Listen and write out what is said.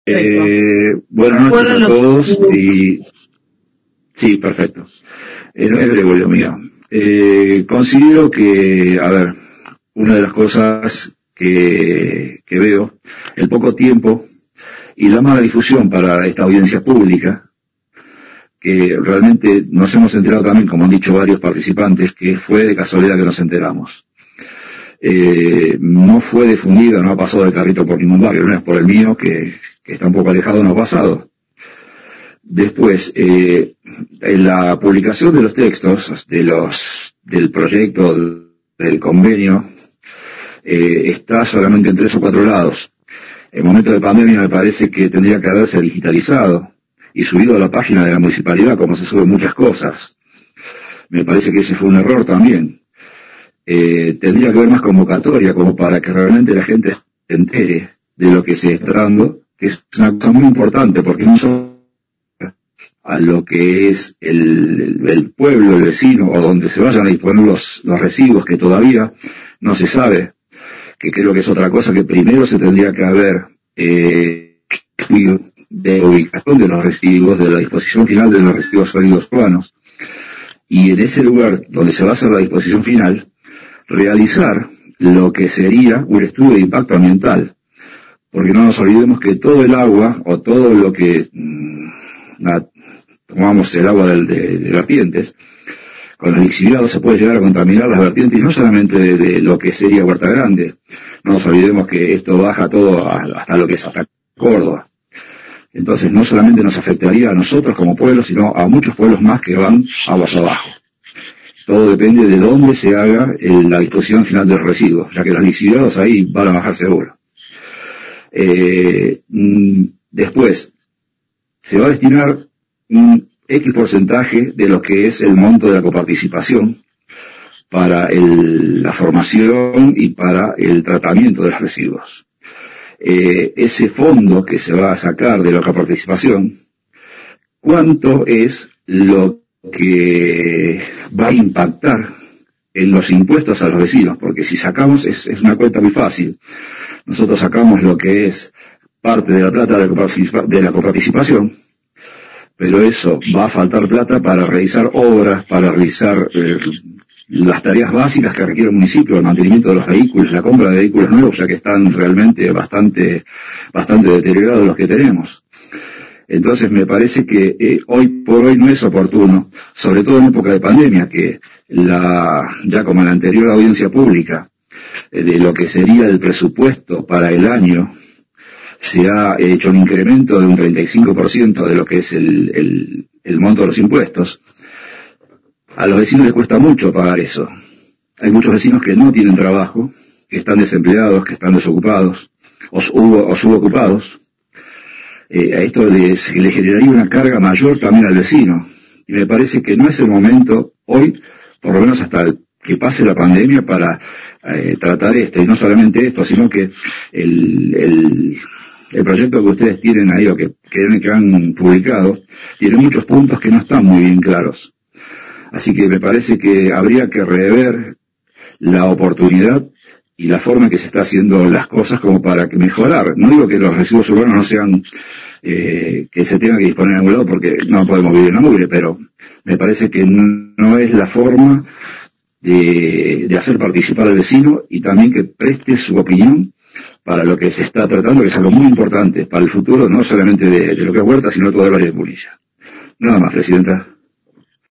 Buenas noches a todos y sí, perfecto. No es Gregorio mío. Considero que, una de las cosas que veo, el poco tiempo y la mala difusión para esta audiencia pública, que realmente nos hemos enterado también, como han dicho varios participantes, que fue de casualidad que nos enteramos. No fue difundida, no ha pasado de carrito por ningún barrio, no es por el mío, que está un poco alejado, no ha pasado. Después, en la publicación de los textos, del proyecto, del convenio, está solamente en 3 o 4 lados. En momento de pandemia me parece que tendría que haberse digitalizado y subido a la página de la municipalidad, como se suben muchas cosas. Me parece que ese fue un error también. Tendría que haber más convocatoria, como para que realmente la gente se entere de lo que se está dando, que es una cosa muy importante, porque no solo a lo que es el pueblo, el vecino, o donde se vayan a disponer los residuos, que todavía no se sabe, que creo que es otra cosa que primero se tendría que haber de ubicación de los residuos, de la disposición final de los residuos sólidos urbanos, y en ese lugar donde se va a hacer la disposición final, realizar lo que sería un estudio de impacto ambiental, porque no nos olvidemos que todo el agua, o todo lo que tomamos el agua de vertientes, con los lixiviados se puede llegar a contaminar las vertientes, y no solamente de lo que sería Huerta Grande. No nos olvidemos que esto baja todo hasta lo que es hasta Córdoba. Entonces no solamente nos afectaría a nosotros como pueblo, sino a muchos pueblos más que van aguas abajo. Todo depende de dónde se haga la disposición final de los residuos, ya que los lixiviados ahí van a bajar seguro. Después, se va a destinar un X porcentaje de lo que es el monto de la coparticipación para la formación y para el tratamiento de los residuos. Ese fondo que se va a sacar de la coparticipación, ¿cuánto es lo que va a impactar en los impuestos a los vecinos? Porque si sacamos, es una cuenta muy fácil. Nosotros sacamos lo que es parte de la plata de la coparticipación, pero eso va a faltar plata para realizar obras, para realizar las tareas básicas que requiere un municipio, el mantenimiento de los vehículos, la compra de vehículos nuevos, ya que están realmente bastante deteriorados los que tenemos. Entonces me parece que hoy por hoy no es oportuno, sobre todo en época de pandemia, que ya como en la anterior audiencia pública, de lo que sería el presupuesto para el año, se ha hecho un incremento de un 35% de lo que es el monto de los impuestos. A los vecinos les cuesta mucho pagar eso. Hay muchos vecinos que no tienen trabajo, que están desempleados, que están desocupados, o subocupados. A esto le generaría una carga mayor también al vecino. Y me parece que no es el momento hoy, por lo menos hasta que pase la pandemia, para tratar esto. Y no solamente esto, sino que el proyecto que ustedes tienen ahí, o que han publicado, tiene muchos puntos que no están muy bien claros. Así que me parece que habría que rever la oportunidad y la forma en que se está haciendo las cosas como para que mejorar. No digo que los residuos urbanos no sean, que se tengan que disponer en algún lado, porque no podemos vivir en la mugre, pero me parece que no es la forma de hacer participar al vecino, y también que preste su opinión para lo que se está tratando, que es algo muy importante para el futuro, no solamente de lo que es Huerta, sino de toda el área de Punilla. Nada más, Presidenta.